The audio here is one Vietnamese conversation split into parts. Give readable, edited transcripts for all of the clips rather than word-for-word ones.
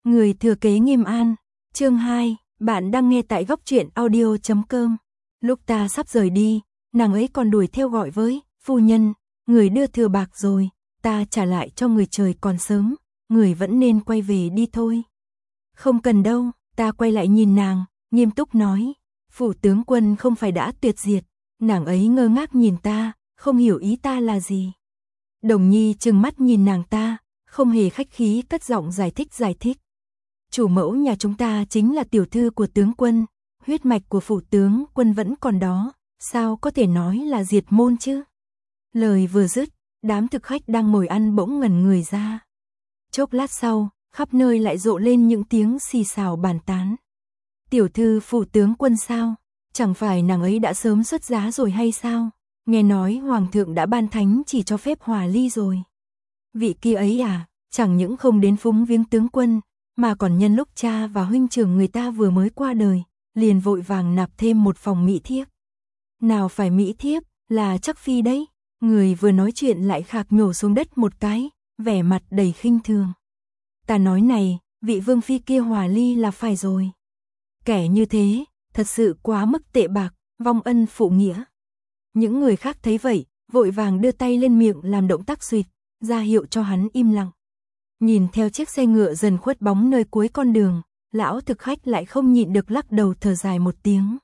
Người thừa kế Nghiêm An, chương 2, bạn đang nghe tại góc truyện audio.com. Lúc ta sắp rời đi, nàng ấy còn đuổi theo gọi với, phu nhân, người đưa thừa bạc rồi, ta trả lại cho người, trời còn sớm, người vẫn nên quay về đi thôi. Không cần đâu, ta quay lại nhìn nàng, nghiêm túc nói, phủ tướng quân không phải đã tuyệt diệt. Nàng ấy ngơ ngác nhìn ta, không hiểu ý ta là gì. Đồng Nhi trừng mắt nhìn nàng ta, không hề khách khí cất giọng giải thích. Chủ mẫu nhà chúng ta chính là tiểu thư của tướng quân, huyết mạch của phủ tướng quân vẫn còn đó, sao có thể nói là diệt môn chứ? Lời vừa dứt, đám thực khách đang ngồi ăn bỗng ngẩn người ra. Chốc lát sau, khắp nơi lại rộ lên những tiếng xì xào bàn tán. Tiểu thư phủ tướng quân sao? Chẳng phải nàng ấy đã sớm xuất giá rồi hay sao? Nghe nói hoàng thượng đã ban thánh chỉ cho phép hòa ly rồi. Vị kia ấy à, chẳng những không đến phúng viếng tướng quân, mà còn nhân lúc cha và huynh trưởng người ta vừa mới qua đời, liền vội vàng nạp thêm một phòng mỹ thiếp. Nào phải mỹ thiếp, là chắc phi đấy. Người vừa nói chuyện lại khạc nhổ xuống đất một cái, vẻ mặt đầy khinh thường. Ta nói này, vị vương phi kia hòa ly là phải rồi. Kẻ như thế, thật sự quá mức tệ bạc, vong ân phụ nghĩa. Những người khác thấy vậy, vội vàng đưa tay lên miệng làm động tác xuyệt, ra hiệu cho hắn im lặng. Nhìn theo chiếc xe ngựa dần khuất bóng nơi cuối con đường, lão thực khách lại không nhịn được lắc đầu thở dài một tiếng.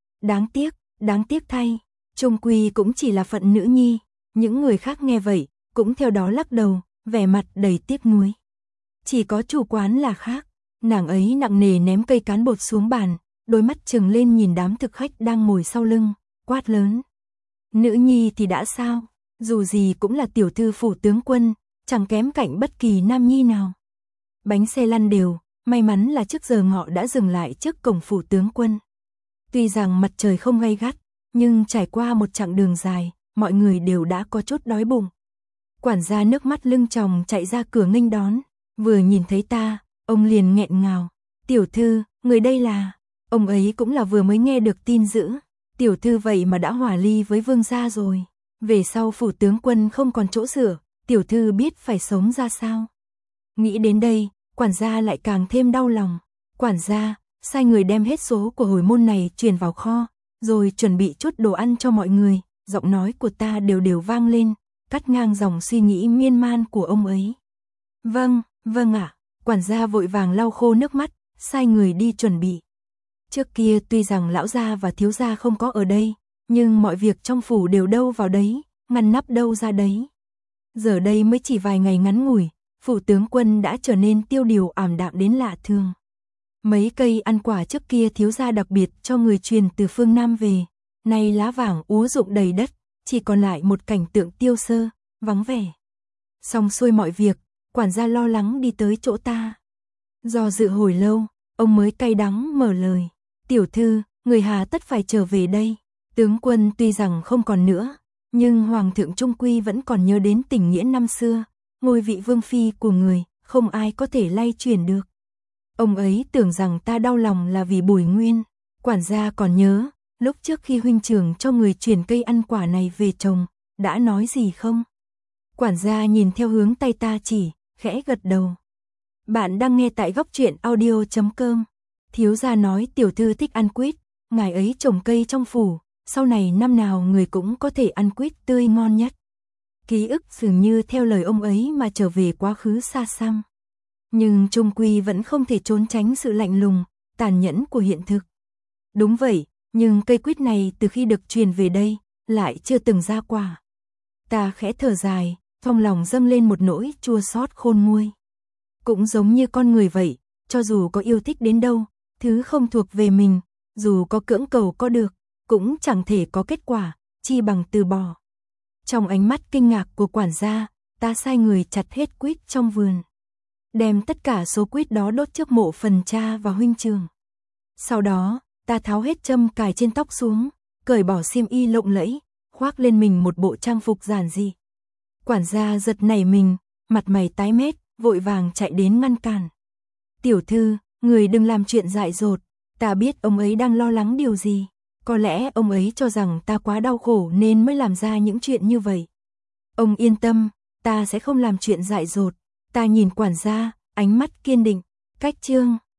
Đáng tiếc thay, chung quy cũng chỉ là phận nữ nhi. Những người khác nghe vậy, cũng theo đó lắc đầu, vẻ mặt đầy tiếc nuối. Chỉ có chủ quán là khác, nàng ấy nặng nề ném cây cán bột xuống bàn, đôi mắt trừng lên nhìn đám thực khách đang ngồi sau lưng, quát lớn. Nữ nhi thì đã sao, dù gì cũng là tiểu thư phủ tướng quân, chẳng kém cạnh bất kỳ nam nhi nào. Bánh xe lăn đều, may mắn là trước giờ ngọ đã dừng lại trước cổng phủ tướng quân. Tuy rằng mặt trời không gay gắt, nhưng trải qua một chặng đường dài, mọi người đều đã có chút đói bụng. Quản gia nước mắt lưng tròng chạy ra cửa nghênh đón, vừa nhìn thấy ta, ông liền nghẹn ngào. Tiểu thư, người đây là... Ông ấy cũng là vừa mới nghe được tin dữ. Tiểu thư vậy mà đã hòa ly với vương gia rồi. Về sau phủ tướng quân không còn chỗ dựa, tiểu thư biết phải sống ra sao. Nghĩ đến đây, quản gia lại càng thêm đau lòng. Quản gia, sai người đem hết số của hồi môn này chuyển vào kho, rồi chuẩn bị chút đồ ăn cho mọi người. Giọng nói của ta đều vang lên, cắt ngang dòng suy nghĩ miên man của ông ấy. Vâng ạ. Quản gia vội vàng lau khô nước mắt, sai người đi chuẩn bị. Trước kia tuy rằng lão gia và thiếu gia không có ở đây, nhưng mọi việc trong phủ đều đâu vào đấy, ngăn nắp đâu ra đấy. Giờ đây mới chỉ vài ngày ngắn ngủi, phủ tướng quân đã trở nên tiêu điều ảm đạm đến lạ thường. Mấy cây ăn quả trước kia thiếu gia đặc biệt cho người truyền từ phương Nam về, nay lá vàng úa rụng đầy đất, chỉ còn lại một cảnh tượng tiêu sơ, vắng vẻ. Xong xuôi mọi việc, quản gia lo lắng đi tới chỗ ta. Do dự hồi lâu, ông mới cay đắng mở lời. Tiểu thư, người hà tất phải trở về đây. Tướng quân tuy rằng không còn nữa, nhưng hoàng thượng trung quy vẫn còn nhớ đến tình nghĩa năm xưa. Ngôi vị vương phi của người, không ai có thể lay chuyển được. Ông ấy tưởng rằng ta đau lòng là vì Bùi Nguyên. Quản gia còn nhớ, lúc trước khi huynh trưởng cho người chuyển cây ăn quả này về trồng, đã nói gì không? Quản gia nhìn theo hướng tay ta chỉ, khẽ gật đầu. Bạn đang nghe tại góc truyện audio.com. Thiếu gia nói tiểu thư thích ăn quýt, ngài ấy trồng cây trong phủ, sau này năm nào người cũng có thể ăn quýt tươi ngon nhất. Ký ức dường như theo lời ông ấy mà trở về quá khứ xa xăm. Nhưng chung quy vẫn không thể trốn tránh sự lạnh lùng, tàn nhẫn của hiện thực. Đúng vậy, nhưng cây quýt này từ khi được truyền về đây, lại chưa từng ra quả. Ta khẽ thở dài, trong lòng dâng lên một nỗi chua xót khôn nguôi. Cũng giống như con người vậy, cho dù có yêu thích đến đâu, thứ không thuộc về mình, dù có cưỡng cầu có được, cũng chẳng thể có kết quả, chi bằng từ bỏ. Trong ánh mắt kinh ngạc của quản gia, ta sai người chặt hết quýt trong vườn. Đem tất cả số quýt đó đốt trước mộ phần cha và huynh trưởng. Sau đó, ta tháo hết châm cài trên tóc xuống, cởi bỏ xiêm y lộng lẫy, khoác lên mình một bộ trang phục giản dị. Quản gia giật nảy mình, mặt mày tái mét, vội vàng chạy đến ngăn cản. Tiểu thư, người đừng làm chuyện dại dột, ta biết ông ấy đang lo lắng điều gì. Có lẽ ông ấy cho rằng ta quá đau khổ nên mới làm ra những chuyện như vậy. Ông yên tâm, ta sẽ không làm chuyện dại dột. Ta nhìn quản gia, ánh mắt kiên định. Cách chương